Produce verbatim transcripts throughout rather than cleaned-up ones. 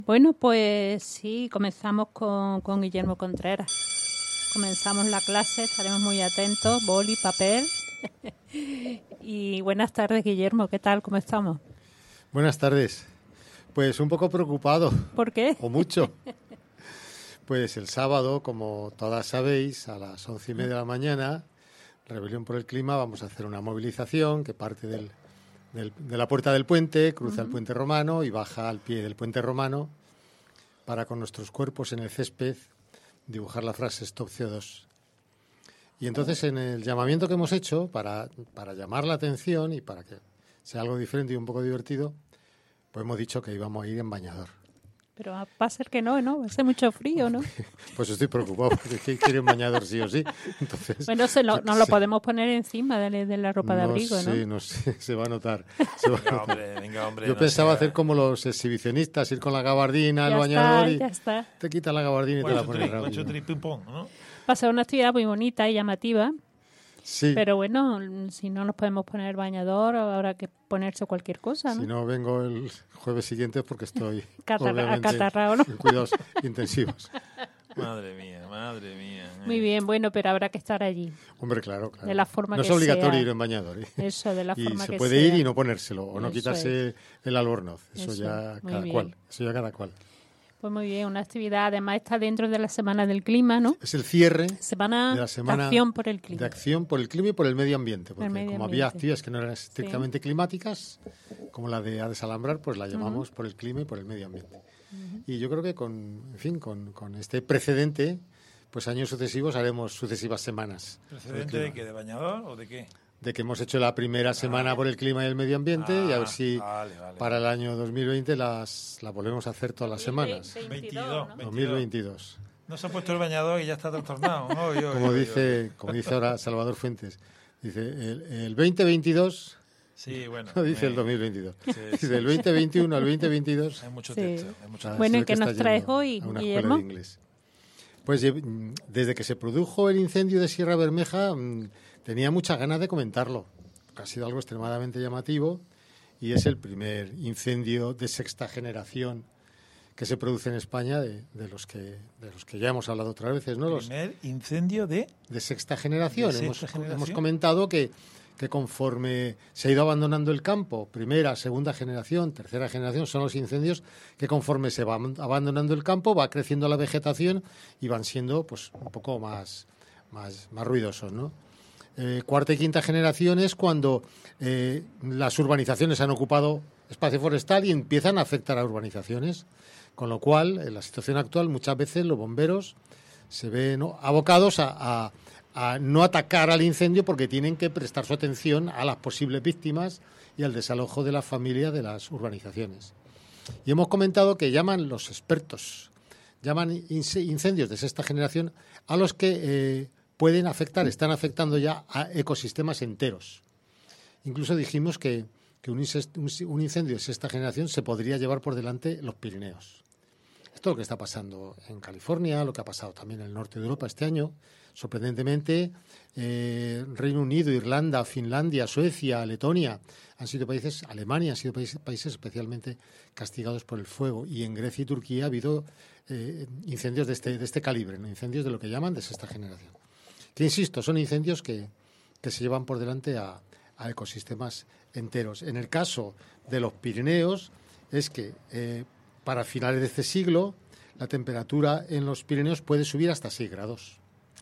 Bueno, pues sí, comenzamos con, con Guillermo Contreras. Comenzamos la clase, estaremos muy atentos, boli, papel. Y buenas tardes, Guillermo, ¿qué tal? ¿Cómo estamos? Buenas tardes. Pues un poco preocupado. ¿Por qué? O mucho. Pues el sábado, como todas sabéis, a las once y media de la mañana, Rebelión por el Clima, vamos a hacer una movilización que parte del, del, de la Puerta del Puente, cruza uh-huh. el Puente Romano y baja al pie del Puente Romano para, con nuestros cuerpos en el césped, dibujar la frase Stop C O dos. Y entonces, en el llamamiento que hemos hecho, para, para llamar la atención y para que sea algo diferente y un poco divertido, pues hemos dicho que íbamos a ir en bañador. Pero va a ser que no, ¿no? Hace mucho frío, ¿no? Pues estoy preocupado porque quiero un bañador sí o sí. Entonces, bueno, se lo, nos lo podemos poner encima de, de la ropa de no abrigo, ¿no? Sí, no sé, se va a notar. Se va venga, a notar. Hombre, venga, hombre. Yo no pensaba sea... hacer como los exhibicionistas, ir con la gabardina ya al bañador está, y ya está. te quitas la gabardina y bueno, te la pones rápido. ¿no? Va a ser una actividad muy bonita y llamativa. Sí. Pero bueno, si no nos podemos poner bañador, habrá que ponerse cualquier cosa, ¿no? Si no vengo el jueves siguiente porque estoy Catarra- acatarrado, ¿no? en cuidados intensivos. Madre mía, madre mía. Muy bien, bueno, pero habrá que estar allí. Hombre, claro, claro. De la forma no que es obligatorio sea. ir en bañador. ¿eh? Eso, de la y forma se que puede sea. ir y no ponérselo, o no Eso quitarse es. el albornoz. Eso, Eso, ya muy cada bien. cual. Eso ya cada cual. Pues muy bien, una actividad, además está dentro de la Semana del Clima, ¿no? Es el cierre Semana de la semana de acción por el clima. De acción por el clima y por el medio ambiente. Porque medio como ambiente. había actividades que no eran estrictamente sí. climáticas, como la de a desalambrar, pues la llamamos uh-huh. por el clima y por el medio ambiente. Uh-huh. Y yo creo que con, en fin, con, con este precedente, pues años sucesivos haremos sucesivas semanas. ¿Precedente de qué? ¿De bañador o de qué? De que hemos hecho la primera semana ah. por el clima y el medio ambiente ah, y a ver si vale, vale, para vale. el año dos mil veinte las la volvemos a hacer todas las semanas. veintidós, ¿no? dos mil veintidós. No se ha puesto el bañador y ya está trastornado. Oh, yo, como yo, dice, yo. como dice ahora Salvador Fuentes, dice el, el veinte veintidós. Sí, bueno. No dice me... el dos mil veintidós. Sí, dice sí, el veinte veintiuno al veinte veintidós. Hay mucho sí. texto. Hay mucho texto. Bueno, ¿y qué nos traes hoy, a una Guillermo? Escuela de inglés. Pues desde que se produjo el incendio de Sierra Bermeja tenía muchas ganas de comentarlo. Ha sido algo extremadamente llamativo y es el primer incendio de sexta generación que se produce en España de, de los que de los que ya hemos hablado otras veces, ¿no? Los primer incendio de de sexta generación. ¿De hemos, sexta generación? hemos comentado que que conforme se ha ido abandonando el campo, primera, segunda generación, tercera generación, son los incendios que conforme se va abandonando el campo va creciendo la vegetación y van siendo pues un poco más más más ruidosos, ¿no? Eh, cuarta y quinta generación es cuando eh, las urbanizaciones han ocupado espacio forestal y empiezan a afectar a urbanizaciones, con lo cual en la situación actual muchas veces los bomberos se ven ¿no? abocados a, a, a no atacar al incendio porque tienen que prestar su atención a las posibles víctimas y al desalojo de las familias de las urbanizaciones. Y hemos comentado que llaman los expertos, llaman incendios de sexta generación a los que eh, pueden afectar, están afectando ya a ecosistemas enteros. Incluso dijimos que, que un, un incendio de sexta generación se podría llevar por delante los Pirineos. Esto es lo que está pasando en California, lo que ha pasado también en el norte de Europa este año. Sorprendentemente, eh, Reino Unido, Irlanda, Finlandia, Suecia, Letonia han sido países, Alemania han sido países, países especialmente castigados por el fuego. Y en Grecia y Turquía ha habido eh, incendios de este, de este calibre, ¿no? Incendios de lo que llaman de sexta generación. Que insisto, son incendios que, que se llevan por delante a, a ecosistemas enteros. En el caso de los Pirineos, es que eh, para finales de este siglo la temperatura en los Pirineos puede subir hasta seis grados.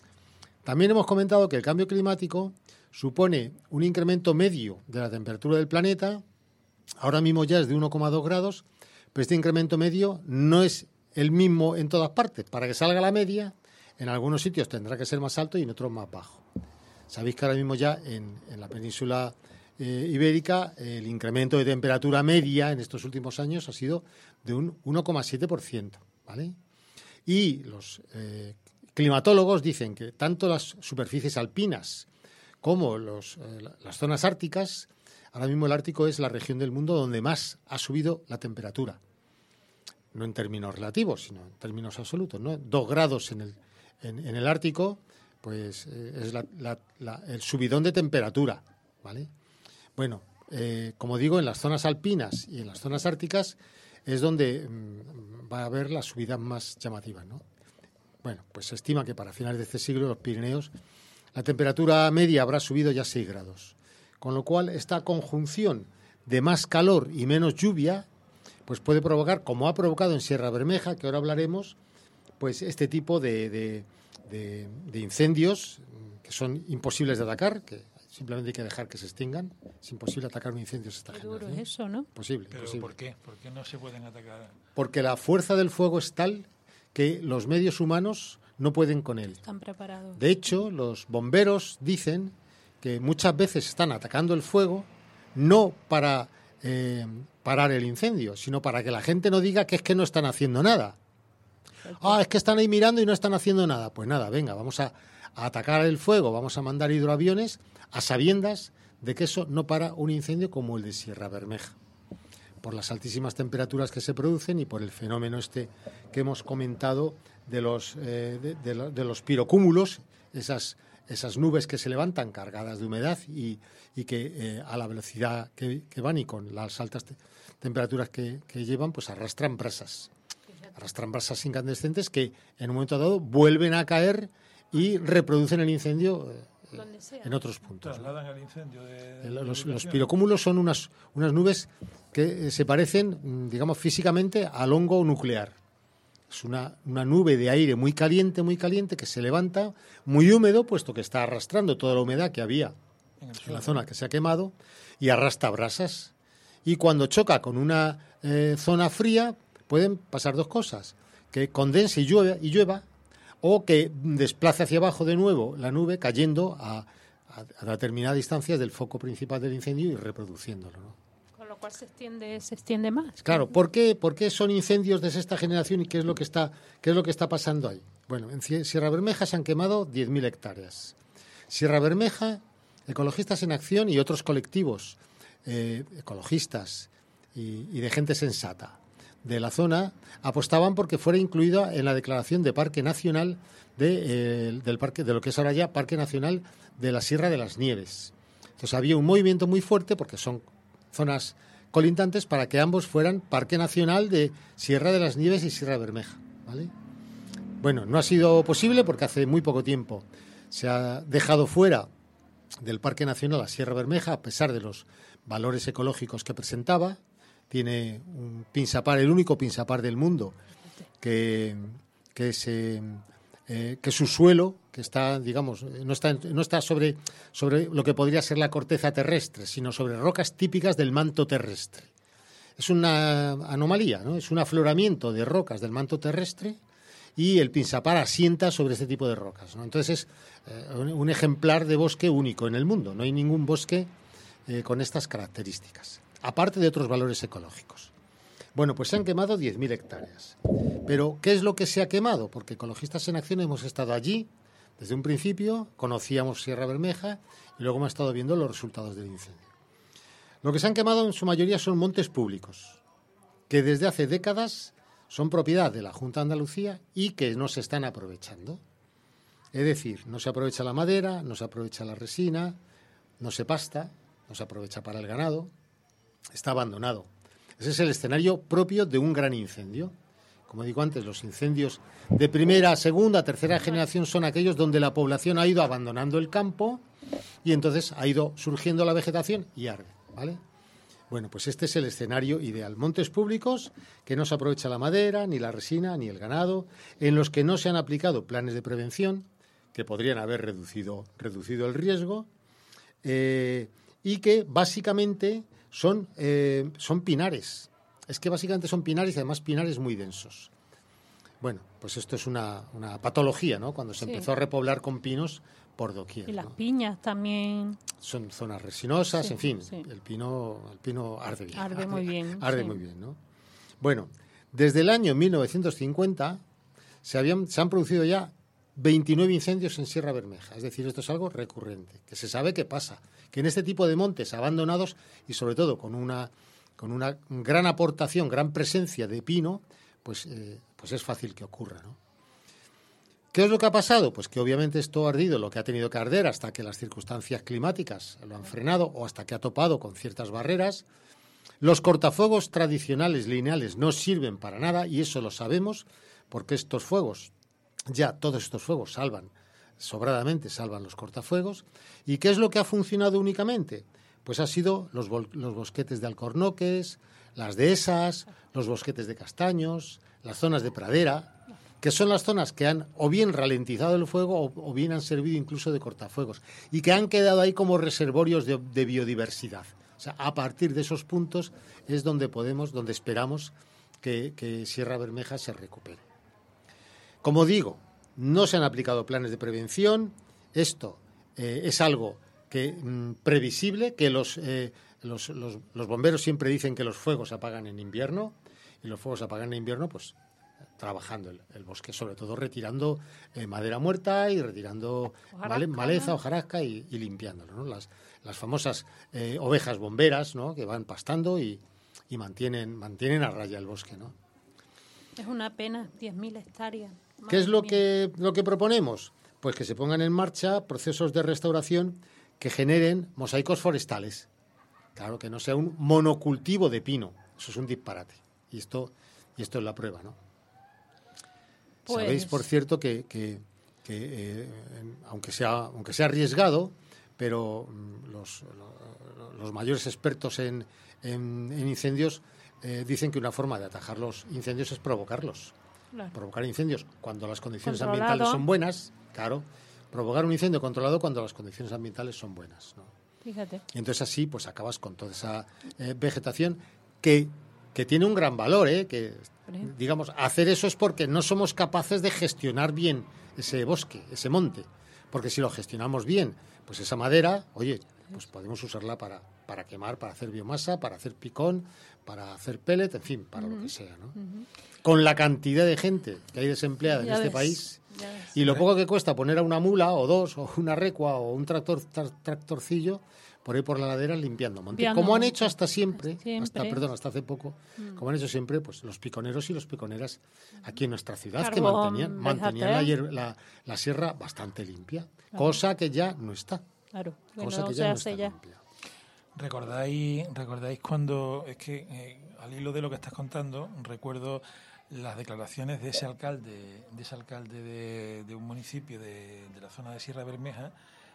También hemos comentado que el cambio climático supone un incremento medio de la temperatura del planeta. Ahora mismo ya es de uno coma dos grados, pero este incremento medio no es el mismo en todas partes. Para que salga la media, en algunos sitios tendrá que ser más alto y en otros más bajo. Sabéis que ahora mismo ya en, en la península eh, ibérica el incremento de temperatura media en estos últimos años ha sido de un uno coma siete por ciento, ¿vale? Y los eh, climatólogos dicen que tanto las superficies alpinas como los, eh, las zonas árticas, ahora mismo el Ártico es la región del mundo donde más ha subido la temperatura. No en términos relativos, sino en términos absolutos, ¿no? Dos grados en el En, en el Ártico, pues eh, es la, la, la, el subidón de temperatura, ¿vale? Bueno, eh, como digo, en las zonas alpinas y en las zonas árticas, es donde mmm, va a haber las subidas más llamativas, ¿no? Bueno, pues se estima que para finales de este siglo los Pirineos la temperatura media habrá subido ya seis grados, con lo cual esta conjunción de más calor y menos lluvia pues puede provocar, como ha provocado en Sierra Bermeja, que ahora hablaremos, pues este tipo de, de, de, de incendios que son imposibles de atacar, que simplemente hay que dejar que se extingan. Es imposible atacar un incendio de esta Qué generación. duro es eso, ¿no? Posible, ¿Pero posible. por qué? ¿Por qué no se pueden atacar? Porque la fuerza del fuego es tal que los medios humanos no pueden con él. Están preparados. De hecho, los bomberos dicen que muchas veces están atacando el fuego no para eh, parar el incendio, sino para que la gente no diga que es que no están haciendo nada. Ah, es que están ahí mirando y no están haciendo nada. Pues nada, venga, vamos a, a atacar el fuego, vamos a mandar hidroaviones a sabiendas de que eso no para un incendio como el de Sierra Bermeja, por las altísimas temperaturas que se producen y por el fenómeno este que hemos comentado de los, eh, de, de, de los pirocúmulos, esas, esas nubes que se levantan cargadas de humedad y, y que eh, a la velocidad que, que van y con las altas te temperaturas que, que llevan, pues arrastran brasas. Arrastran brasas incandescentes que en un momento dado vuelven a caer y reproducen el incendio eh, en otros puntos. Trasladan el incendio de, de los, los pirocúmulos son unas, unas nubes que se parecen, digamos, físicamente al hongo nuclear. Es una, una nube de aire muy caliente, muy caliente, que se levanta, muy húmedo, puesto que está arrastrando toda la humedad que había en, en la zona que se ha quemado, y arrastra brasas. Y cuando choca con una eh, zona fría, pueden pasar dos cosas: que condense y llueva, y llueva, o que desplace hacia abajo de nuevo la nube, cayendo a, a, a determinadas distancias del foco principal del incendio y reproduciéndolo, ¿no? Con lo cual se extiende, se extiende más. Claro, ¿por qué, ¿por qué son incendios de sexta generación y qué es lo que está, qué es lo que está pasando ahí? Bueno, en Sierra Bermeja se han quemado diez mil hectáreas. Sierra Bermeja, Ecologistas en Acción y otros colectivos eh, ecologistas y, y de gente sensata de la zona apostaban porque fuera incluida en la declaración de Parque Nacional de, eh, del parque, de lo que es ahora ya Parque Nacional de la Sierra de las Nieves. Entonces había un movimiento muy fuerte, porque son zonas colindantes, para que ambos fueran Parque Nacional de Sierra de las Nieves y Sierra Bermeja, ¿vale? Bueno, no ha sido posible porque hace muy poco tiempo se ha dejado fuera del Parque Nacional la Sierra Bermeja, a pesar de los valores ecológicos que presentaba. Tiene un pinsapar, el único pinsapar del mundo, que, que, se, eh, que su suelo, que está, digamos, no está, no está sobre, sobre lo que podría ser la corteza terrestre, sino sobre rocas típicas del manto terrestre. Es una anomalía, ¿no? Es un afloramiento de rocas del manto terrestre y el pinsapar asienta sobre este tipo de rocas, ¿no? Entonces es eh, un, un ejemplar de bosque único en el mundo. No hay ningún bosque eh, con estas características, aparte de otros valores ecológicos. Bueno, pues se han quemado diez mil hectáreas. Pero, ¿qué es lo que se ha quemado? Porque Ecologistas en Acción hemos estado allí desde un principio, conocíamos Sierra Bermeja y luego hemos estado viendo los resultados del incendio. Lo que se han quemado en su mayoría son montes públicos, que desde hace décadas son propiedad de la Junta de Andalucía y que no se están aprovechando. Es decir, no se aprovecha la madera, no se aprovecha la resina, no se pasta, no se aprovecha para el ganado. Está abandonado. Ese es el escenario propio de un gran incendio. Como digo antes, los incendios de primera, segunda, tercera generación son aquellos donde la población ha ido abandonando el campo y entonces ha ido surgiendo la vegetación y arde, ¿vale? Bueno, pues este es el escenario ideal. Montes públicos que no se aprovecha la madera, ni la resina, ni el ganado, en los que no se han aplicado planes de prevención que podrían haber reducido, reducido el riesgo, eh, y que básicamente son, eh, son pinares. Es que básicamente son pinares y además pinares muy densos. Bueno, pues esto es una, una patología, ¿no? Cuando se sí. empezó a repoblar con pinos por doquier. Y las ¿no? piñas también. Son zonas resinosas, sí, en fin, sí. el pino el pino arde bien. Arde, arde muy bien. Arde sí. muy bien, ¿no? Bueno, desde el año mil novecientos cincuenta se, habían, se han producido ya veintinueve incendios en Sierra Bermeja. Es decir, esto es algo recurrente, que se sabe que pasa, que en este tipo de montes abandonados y sobre todo con una, con una gran aportación, gran presencia de pino, pues, eh, pues es fácil que ocurra, ¿no? ¿Qué es lo que ha pasado? Pues que obviamente esto ha ardido lo que ha tenido que arder hasta que las circunstancias climáticas lo han frenado o hasta que ha topado con ciertas barreras Los cortafuegos tradicionales lineales no sirven para nada y eso lo sabemos porque estos fuegos, ya todos estos fuegos salvan, sobradamente salvan los cortafuegos. ¿Y qué es lo que ha funcionado únicamente? Pues ha sido los, los bosquetes de alcornoques, las dehesas, los bosquetes de castaños, las zonas de pradera, que son las zonas que han o bien ralentizado el fuego o, o bien han servido incluso de cortafuegos y que han quedado ahí como reservorios de, de biodiversidad. O sea, a partir de esos puntos es donde podemos, donde esperamos que, que Sierra Bermeja se recupere. Como digo, no se han aplicado planes de prevención. Esto eh, es algo que mm, previsible, que los, eh, los, los, los bomberos siempre dicen que los fuegos se apagan en invierno y los fuegos se apagan en invierno, pues trabajando el, el bosque, sobre todo retirando eh, madera muerta y retirando male, maleza, hojarasca y, y limpiándolo, ¿no? Las, las famosas eh, ovejas bomberas, ¿no? Que van pastando y, y mantienen, mantienen a raya el bosque, ¿no? Es una pena, diez mil hectáreas. ¿Qué es lo que, lo que proponemos? Pues que se pongan en marcha procesos de restauración que generen mosaicos forestales. Claro, que no sea un monocultivo de pino. Eso es un disparate. Y esto, y esto es la prueba, ¿no? Pues... Sabéis, por cierto, que, que, que eh, aunque sea, aunque sea arriesgado, pero los, los mayores expertos en, en, en incendios eh, dicen que una forma de atajar los incendios es provocarlos. Claro. Provocar incendios cuando las condiciones controlado. ambientales son buenas, claro. Provocar un incendio controlado cuando las condiciones ambientales son buenas, ¿no? Fíjate. Y entonces así pues acabas con toda esa eh, vegetación que, que tiene un gran valor, ¿eh? Que, digamos, hacer eso es porque no somos capaces de gestionar bien ese bosque, ese monte. Porque si lo gestionamos bien, pues esa madera, oye, pues podemos usarla para, para quemar, para hacer biomasa, para hacer picón, para hacer pellet, en fin, para uh-huh. lo que sea, ¿no? Uh-huh. Con la cantidad de gente que hay desempleada ya en ves, este país y lo poco que cuesta poner a una mula o dos o una recua o un tractor tra- tractorcillo por ahí por la ladera limpiando monte, Piano, como han hecho hasta siempre, siempre. hasta perdón, hasta hace poco, mm. como han hecho siempre pues los piconeros y los piconeras aquí en nuestra ciudad, Carbón, que mantenían, mantenían la, hier- la, la sierra bastante limpia, claro. cosa que ya no está. Claro, cosa bueno, que ya no está ya. limpia. ¿Recordáis, recordáis cuando, es que eh, al hilo de lo que estás contando, recuerdo las declaraciones de ese alcalde, de ese alcalde de, de un municipio de, de la zona de Sierra Bermeja,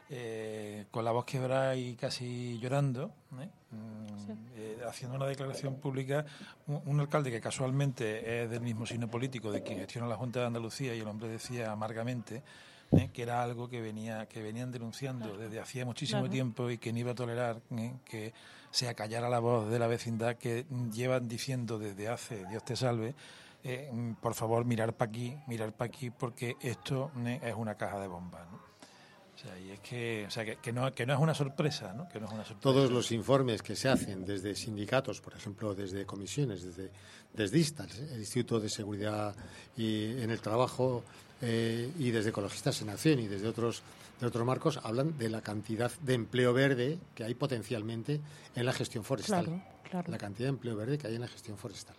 eh, con la voz quebrada y casi llorando, ¿eh? Sí. eh, haciendo una declaración pública, un, un alcalde que casualmente es del mismo signo político de quien gestiona la Junta de Andalucía, y el hombre decía amargamente ¿eh? que era algo que venía que venían denunciando claro. desde hacía muchísimo claro. tiempo y que no iba a tolerar ¿eh? que se acallara la voz de la vecindad, que llevan diciendo desde hace, Dios te salve, eh, por favor mirar para aquí, mirar para aquí, porque esto ¿eh? es una caja de bombas, ¿no? O sea, y es que, o sea, que, que, no, que no es una sorpresa, ¿no? Que no es una sorpresa. Todos los informes que se hacen desde sindicatos, por ejemplo, desde comisiones, desde, desde ISTA, el Instituto de Seguridad y en el Trabajo, eh, y desde Ecologistas en Acción y desde otros, de otros marcos, hablan de la cantidad de empleo verde que hay potencialmente en la gestión forestal. Claro, claro. La cantidad de empleo verde que hay en la gestión forestal.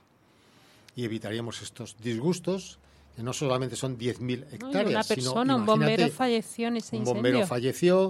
Y evitaríamos estos disgustos, que no solamente son diez mil hectáreas, una persona, sino, un bombero falleció en ese incendio. Un bombero falleció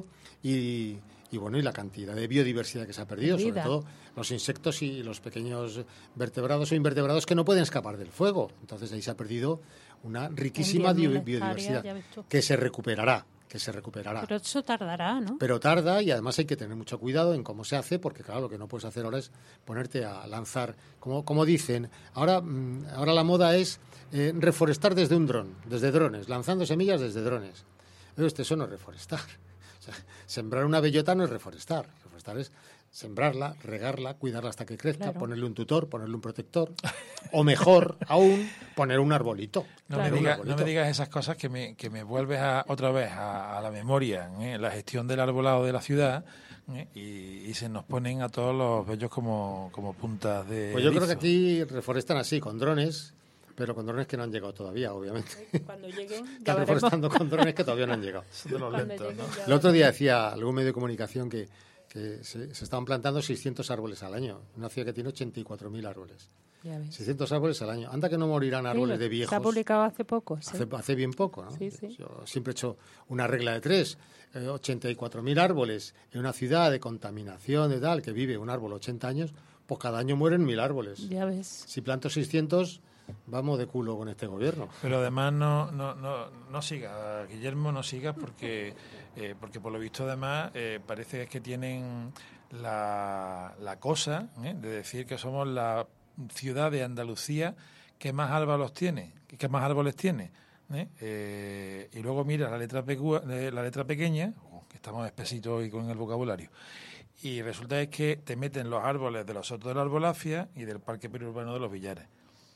y, y bueno, y la cantidad de biodiversidad que se ha perdido, sobre todo los insectos y los pequeños vertebrados o invertebrados que no pueden escapar del fuego. Entonces ahí se ha perdido una riquísima biodiversidad que se recuperará. que se recuperará. Pero eso tardará, ¿no? Pero tarda, y además hay que tener mucho cuidado en cómo se hace, porque claro, lo que no puedes hacer ahora es ponerte a lanzar, como, como dicen, ahora, ahora la moda es eh, reforestar desde un dron, desde drones, lanzando semillas desde drones. Pero este, eso no es reforestar. O sea, sembrar una bellota no es reforestar. Reforestar es sembrarla, regarla, cuidarla hasta que crezca, claro. ponerle un tutor, ponerle un protector, o mejor aún, poner un arbolito. No, claro. me, diga, no me digas esas cosas que me, que me vuelves a, otra vez a, a la memoria, ¿eh? La gestión del arbolado de la ciudad, ¿eh? y, y se nos ponen a todos los bellos como, como puntas de Pues yo erizo. Creo que aquí reforestan así, con drones, pero con drones que no han llegado todavía, obviamente. Cuando lleguen, ya Están reforestando con drones que todavía no han llegado. Son de los lentos, ¿no? El otro día decía algún medio de comunicación que que se, se estaban plantando seiscientos árboles al año. Una ciudad que tiene ochenta y cuatro mil árboles. Ya ves. seiscientos árboles al año. Anda que no morirán árboles sí, de viejos. Se ha publicado hace poco. ¿Sí? Hace, hace bien poco, ¿no? Sí, sí. Yo siempre he hecho una regla de tres. Eh, ochenta y cuatro mil árboles en una ciudad de contaminación, de tal, que vive un árbol ochenta años, pues cada año mueren mil árboles. Ya ves. Si planto seiscientos, vamos de culo con este gobierno. Pero además no no no, no sigas, Guillermo, no sigas porque eh, porque por lo visto además eh, parece que tienen la, la cosa ¿eh? de decir que somos la ciudad de Andalucía que más árboles tiene, que más árboles tiene. ¿eh? Eh, y luego mira la letra pecu- la letra pequeña, que estamos espesitos hoy con el vocabulario. Y resulta es que te meten los árboles de los Sotos de la Arbolafia y del Parque Periurbano de los Villares.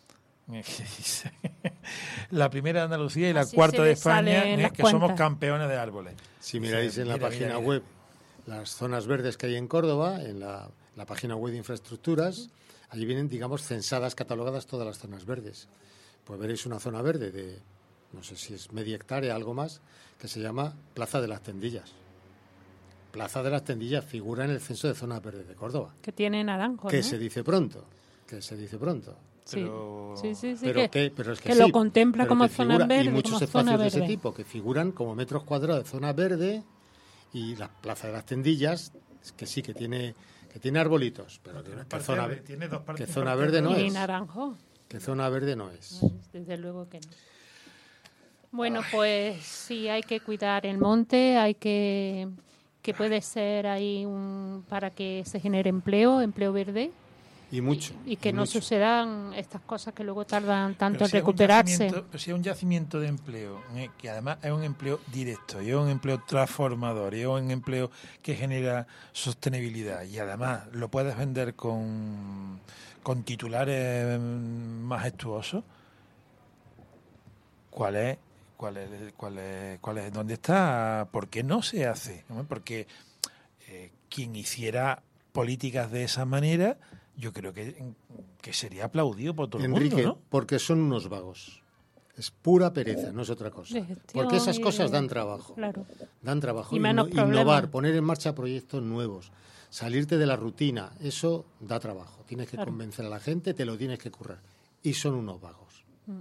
La primera de Andalucía y la Así cuarta se de le España, salen ¿eh? las que somos cuentas. campeones de árboles. Si miráis Sí, en la mira, página mira, mira. web las zonas verdes que hay en Córdoba, en la, la página web de infraestructuras, allí vienen, digamos, censadas, catalogadas todas las zonas verdes. Pues veréis una zona verde de, no sé si es media hectárea, algo más, que se llama Plaza de las Tendillas. Plaza de las Tendillas figura en el censo de zonas verdes de Córdoba. Que tiene naranjo, Que ¿no? se dice pronto, que se dice pronto. Sí, Pero- sí, sí, sí, pero que, que, pero es que, que sí, lo contempla pero como que zona figura- verde, y muchos como espacios zona de ese verde. tipo que figuran como metros cuadrados de zona verde, y la Plaza de las Tendillas, que sí que tiene que tiene arbolitos, pero que, Tiene que parte zona, verde, tiene dos partes que zona partes verde no verdes. Y es. naranjo. Que zona verde no es. No, desde luego que no. Bueno, pues sí, hay que cuidar el monte, hay que que puede ser ahí un, para que se genere empleo, empleo verde, Y mucho. y que y no mucho. sucedan estas cosas que luego tardan tanto Pero en si es un recuperarse. yacimiento- Pero si es un yacimiento de empleo, ¿eh? que además es un empleo directo, y es un empleo transformador, y es un empleo que genera sostenibilidad, y además lo puedes vender con, con titulares mm, majestuosos, ¿cuál es? ¿Cuál es, cuál es, cuál es, dónde está? ¿Por qué no se hace? ¿no? Porque eh, quien hiciera políticas de esa manera, yo creo que, que sería aplaudido por todo Enrique, el mundo, ¿no? porque son unos vagos. Es pura pereza, no es otra cosa. De gestión Porque esas y cosas de- dan trabajo. Claro. Dan trabajo. Y menos Inno- problemas. innovar, poner en marcha proyectos nuevos, salirte de la rutina, eso da trabajo. Tienes que Claro. convencer a la gente, te lo tienes que currar. Y son unos vagos.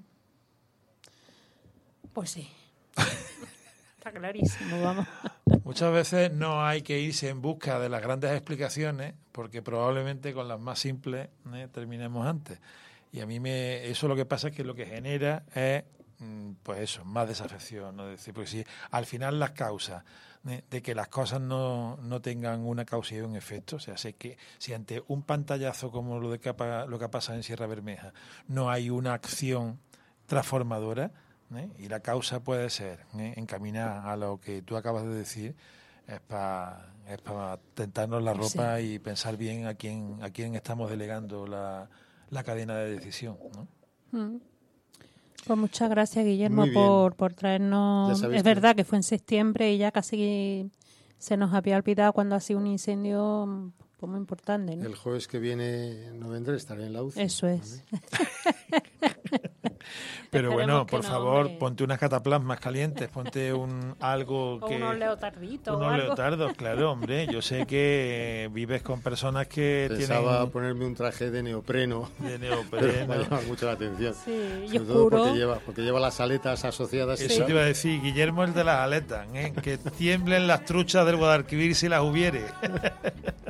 Pues sí. Está clarísimo, vamos. Muchas veces no hay que irse en busca de las grandes explicaciones, porque probablemente con las más simples ¿eh? terminemos antes. Y a mí me eso lo que pasa es que lo que genera es, mm, pues eso, más desafección. ¿no? Es decir, porque si al final las causas ¿eh? de que las cosas no, no tengan una causa y un efecto, o sea, sé que si ante un pantallazo como lo, de que, ha- lo que ha pasado en Sierra Bermeja no hay una acción transformadora, ¿eh? y la causa puede ser ¿eh? encaminar a lo que tú acabas de decir, es para es para tentarnos la ropa y pensar bien a quién a quién estamos delegando la, la cadena de decisión, ¿no? Mm. Pues muchas gracias, Guillermo, Muy bien. por, por traernos. Ya sabéis Es que- verdad que fue en septiembre y ya casi se nos había olvidado cuando ha sido un incendio mm, pues muy importante, ¿no? El jueves que viene no vendré, estaré en la U C I. Eso es. Pero Esperemos bueno, que por no, favor, hombre. ponte unas cataplasmas calientes, ponte un algo O que unos leotarditos o unos algo. leotardos, claro, hombre. Yo sé que vives con personas que Pensaba tienen ponerme un traje de neopreno, de pero neopreno. me ha llamado mucho la atención. Sí, y Sobre todo oscuro. porque lleva, porque lleva las aletas asociadas. y Eso tal. te iba a decir, Guillermo el de las aletas, ¿eh? que tiemblen las truchas del Guadalquivir si las hubiere.